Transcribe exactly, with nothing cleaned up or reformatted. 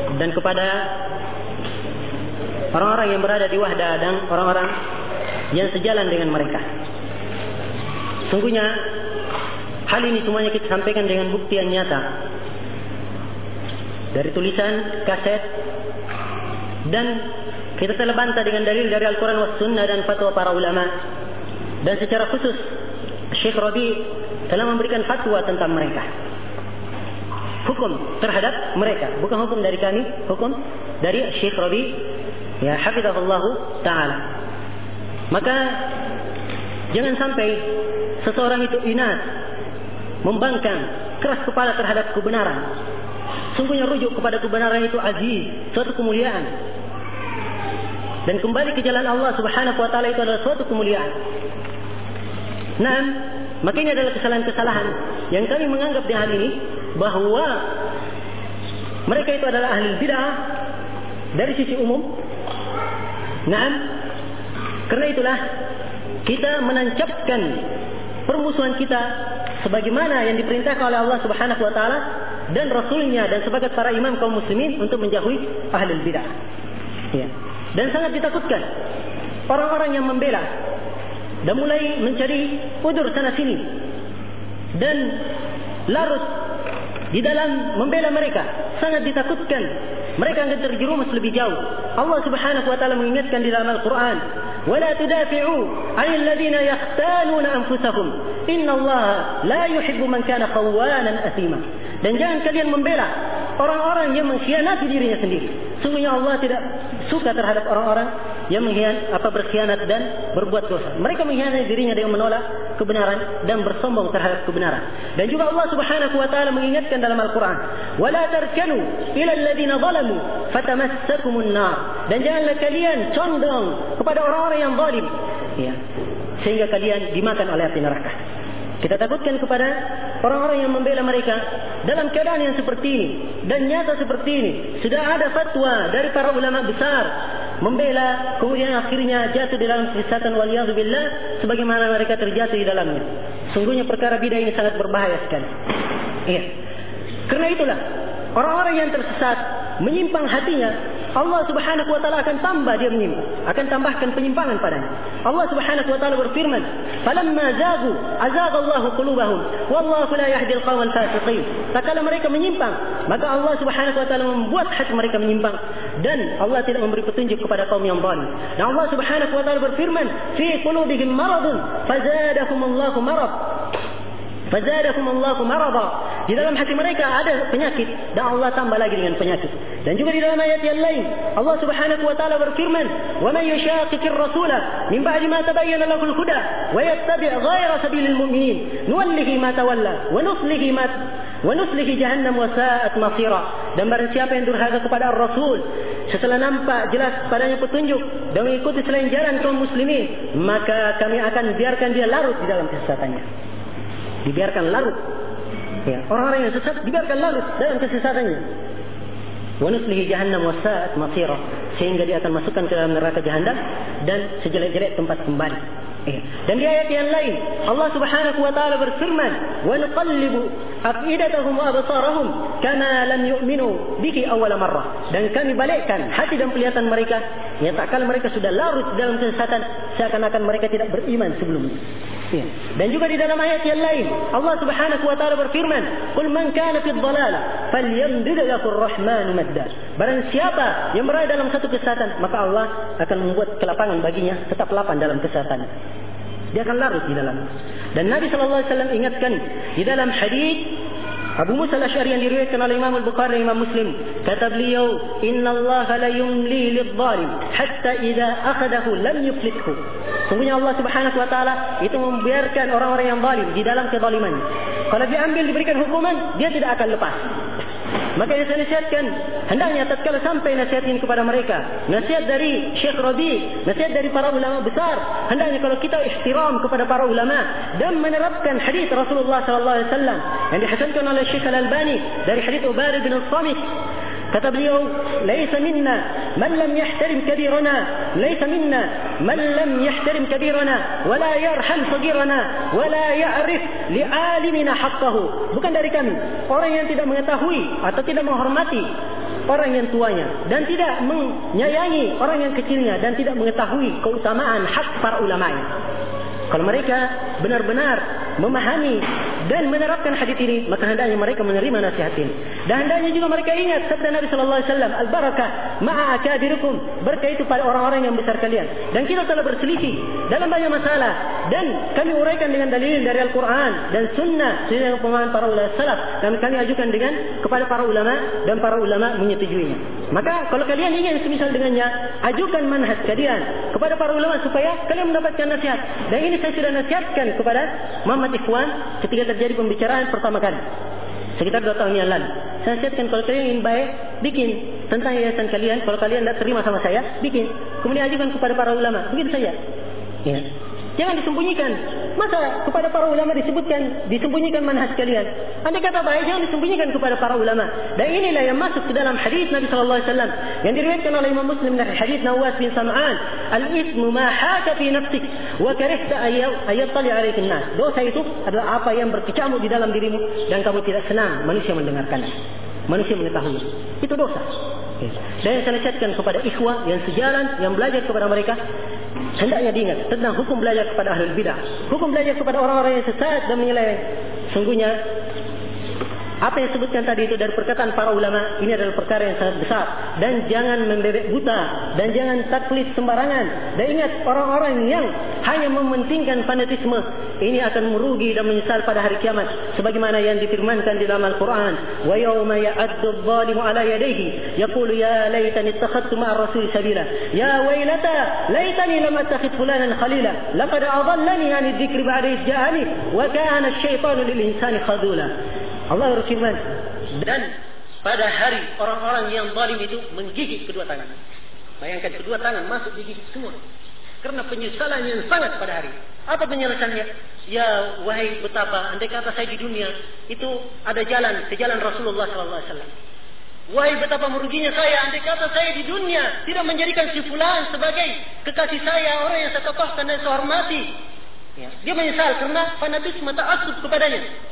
dan kepada orang-orang yang berada di Wahdah dan orang-orang yang sejalan dengan mereka. Sungguhnya hal ini semuanya kita sampaikan dengan bukti yang nyata dari tulisan, kaset, dan kita telah bantah dengan dalil dari Al-Quran was Sunnah dan fatwa para ulama. Dan secara khusus Syekh Rabi telah memberikan fatwa tentang mereka, hukum terhadap mereka, bukan hukum dari kami, hukum dari Syekh Rabi, ya hafizahullah taala. Maka jangan sampai seseorang itu inat, membangkang, keras kepala terhadap kebenaran. Sungguhnya rujuk kepada kebenaran itu aziz, suatu kemuliaan. Dan kembali ke jalan Allah Subhanahu wa taala itu adalah suatu kemuliaan. Nah, maka ini adalah kesalahan-kesalahan yang kami menganggap di hal ini, bahawa mereka itu adalah ahli bid'ah dari sisi umum. Nah, karena itulah kita menancapkan permusuhan kita sebagaimana yang diperintahkan oleh Allah Subhanahu wa taala dan Rasulnya dan sebagai para imam kaum muslimin untuk menjauhi ahli bid'ah. Ya. Dan sangat ditakutkan orang-orang yang membela dan mulai mencari udur sana sini dan larut di dalam membela mereka. Sangat ditakutkan mereka akan terjerumus lebih jauh. Allah Subhanahu wa taala mengingatkan di dalam Al-Quran, "Wala tudafi'u 'anil ladzina yaqtanuna anfusahum, innallaha la yuhibbu man kana khawanan athima." Dan jangan kalian membela orang-orang yang mengkhianati dirinya sendiri. Sungguhnya Allah tidak suka terhadap orang-orang yang mengkhianat, apa berkhianat dan berbuat dosa. Mereka mengkhianati dirinya dengan menolak kebenaran dan bersombong terhadap kebenaran. Dan juga Allah Subhanahu wa taala mengingatkan dalam Al-Quran, "Wala tarkanu ila alladziina zalamu fatamassakumun nar." Dan janganlah kalian condong kepada orang-orang yang zalim, ya, sehingga kalian dimakan oleh api neraka. Kita takutkan kepada orang-orang yang membela mereka dalam keadaan yang seperti ini dan nyata seperti ini. Sudah ada fatwa dari para ulama besar membela, kemudian akhirnya jatuh di dalam kesesatan waliyadzubillah sebagaimana mereka terjatuh di dalamnya. Sungguhnya perkara bidah ini sangat berbahaya sekali. Iya. Karena itulah orang-orang yang tersesat, menyimpang hatinya, Allah Subhanahu wa taala akan tambah dia menyimpang, akan tambahkan penyimpangan padanya. Allah Subhanahu wa taala berfirman, "Falamma zagu azaghallahu qulubahum wallahu la yahdi al-qawmal fasiqin." Tatkala mereka menyimpang, maka Allah Subhanahu wa taala membuat hati mereka menyimpang dan Allah tidak memberi petunjuk kepada kaum yang zalim. Dan Allah Subhanahu wa taala berfirman, "Fi qulubihim maradun fazadahumullahu marad." Fazadakumullahu marada. Di dalam hati mereka ada penyakit dan Allah tambah lagi dengan penyakit. Dan juga di dalam ayat yang lain Allah Subhanahu wa taala berfirman, "Wa may yushaqiqir rasula min ba'di ma tabayyana lahul huda wa yattabi' ghayra sabilil mu'minin nuwallihi ma tawalla wa nuslihi ma wa nuslihi jahannam wa sa'at masira." Dan barang siapa yang durhaka kepada Rasul setelah nampak jelas padanya petunjuk dan mengikuti selain jalan kaum muslimin, maka kami akan biarkan dia larut di dalam kesesatannya. Dibiarkan larut, ya, orang-orang yang sesat dibiarkan larut dalam kesesatannya. Wa nuslihi jahannam wa sa'at masira, sehingga dia akan masukkan ke dalam neraka jahannam dan sejelek-jelek tempat kembali. Ya. Dan di ayat yang lain Allah Subhanahu wa taala berfirman, "Wa nuqallibu afidatahum wa absarahum kama lam yu'minu bihi awwal marrah." Dan kami balikkan hati dan penglihatan mereka, ya, tak kala mereka sudah larut dalam kesesatan, seakan-akan mereka tidak beriman sebelumnya. Ya. Dan juga di dalam ayat yang lain Allah Subhanahu wa taala berfirman, "Qul man kana fi dhalalah falyamdud lahu ar-rahmanu madda." Barang siapa yang berada dalam satu kesesatan, maka Allah akan membuat kelapangan baginya, tetap lapang dalam kesesatan. Dia akan larut di dalam. Dan Nabi sallallahu alaihi wasallam ingatkan di dalam hadis Abu Musa al-Asy'ari yang diriwayatkan oleh Imam Al-Bukhari dan Imam Muslim, kata beliau, "Innallaha la yumli lidh-dhalim hatta idza akhadahu lam yuflithu." Sungguhnya Allah Subhanahu wa taala itu membiarkan orang-orang yang zalim di dalam kezalimannya. Kalau diambil diberikan hukuman, dia tidak akan lepas. Maka yang saya nasihatkan, hendaknya tatkala sampai nasihat ini kepada mereka, nasihat dari Syekh Rabi, nasihat dari para ulama besar, hendaknya kalau kita ihtiram kepada para ulama dan menerapkan hadis Rasulullah sallallahu alaihi wasallam yang dihasankan oleh Syekh Al-Albani dari hadis Ubadah bin As-Samit. Kata beliau, "Laisa minna man lam yahtarim kabirana, laisa minna man lam yahtarim kabirana wa la yarham saghirana wa la ya'rif li'alimina haqqahu." Bukan dari kami orang yang tidak mengetahui atau tidak menghormati orang yang tuanya dan tidak menyayangi orang yang kecilnya dan tidak mengetahui keutamaan hak para ulama'nya. Kalau mereka benar-benar memahami dan menerapkan hadis ini, maka hendaknya mereka menerima nasihat ini. Dan hendaknya juga mereka ingat sabda Nabi sallallahu alaihi wasallam, al-barakah ma'a akabirikum, berkah itu pada orang-orang yang besar kalian. Dan kita telah berselisih dalam banyak masalah dan kami uraikan dengan dalil dari Al-Quran dan sunnah sesuai dengan pemahaman para ulama salaf, dan kami ajukan dengan kepada para ulama dan para ulama menyetujuinya. Maka kalau kalian ingin semisal dengannya, ajukan manhaj kalian kepada para ulama supaya kalian mendapatkan nasihat. Dan ini saya sudah nasihatkan kepada Muhammad Ikhwan ketika terjadi pembicaraan pertama kali sekitar dua tahun yang lalu. Saya nasihatkan, kalau kalian ingin baik, bikin tentang yayasan kalian. Kalau kalian tidak terima sama saya, bikin, kemudian ajukan kepada para ulama. Begitu saja ya. Jangan disembunyikan. Masa kepada para ulama disebutkan, disembunyikan manhaj kalian? Andai kata baik, jangan disembunyikan kepada para ulama. Dan inilah yang masuk ke dalam hadis Nabi sallallahu alaihi wasallam yang diriwayatkan oleh Imam Muslim dari hadis Nawas bin Sam'an, al-ithmu ma haka fi nafsik wa karihta ayattali 'alaihi an-nas. Dosa itu adalah apa yang berkecamuk di dalam dirimu dan kamu tidak senang manusia mendengarkannya, manusia mengetahui. Itu dosa. Dan yang saya nasihatkan kepada ikhwah yang sejalan, yang belajar kepada mereka, hendaknya diingat tentang hukum belajar kepada ahlul bidah, hukum belajar kepada orang-orang yang sesat dan menyeleweng. Sungguhnya apa yang disebutkan tadi itu dari perkataan para ulama, ini adalah perkara yang sangat besar. Dan jangan membebek buta dan jangan taklid sembarangan. Dan ingat, orang-orang yang hanya mementingkan fanatisme ini akan merugi dan menyesal pada hari kiamat, sebagaimana yang difirmankan di dalam Al-Quran, wa yawma ya'addu adh-dhalimu 'ala yadayhi yaqulu ya laitani ittakhadtu ma'a ar-rasuli sabila ya waylata laitani lam attakhidh fulanan khalila laqad adallani 'ani adh-dhikri ba'da idh ja'ani wa kana asy-syaitanu lil-insani khadula. Allah berfirman, dan pada hari orang-orang yang zalim itu menggigit kedua tangan. Bayangkan, kedua tangan masuk digigit semua karena penyesalan yang sangat pada hari. Apa penyesalannya? Ya wahai, betapa andai kata saya di dunia itu ada jalan ke jalan Rasulullah sallallahu alaihi wasallam. Wahai, betapa meruginya saya andai kata saya di dunia tidak menjadikan si fulan sebagai kekasih saya, orang yang saya tokohkan dan saya hormati. Ya, dia menyesal karena fanatisme ta'assub kepadanya.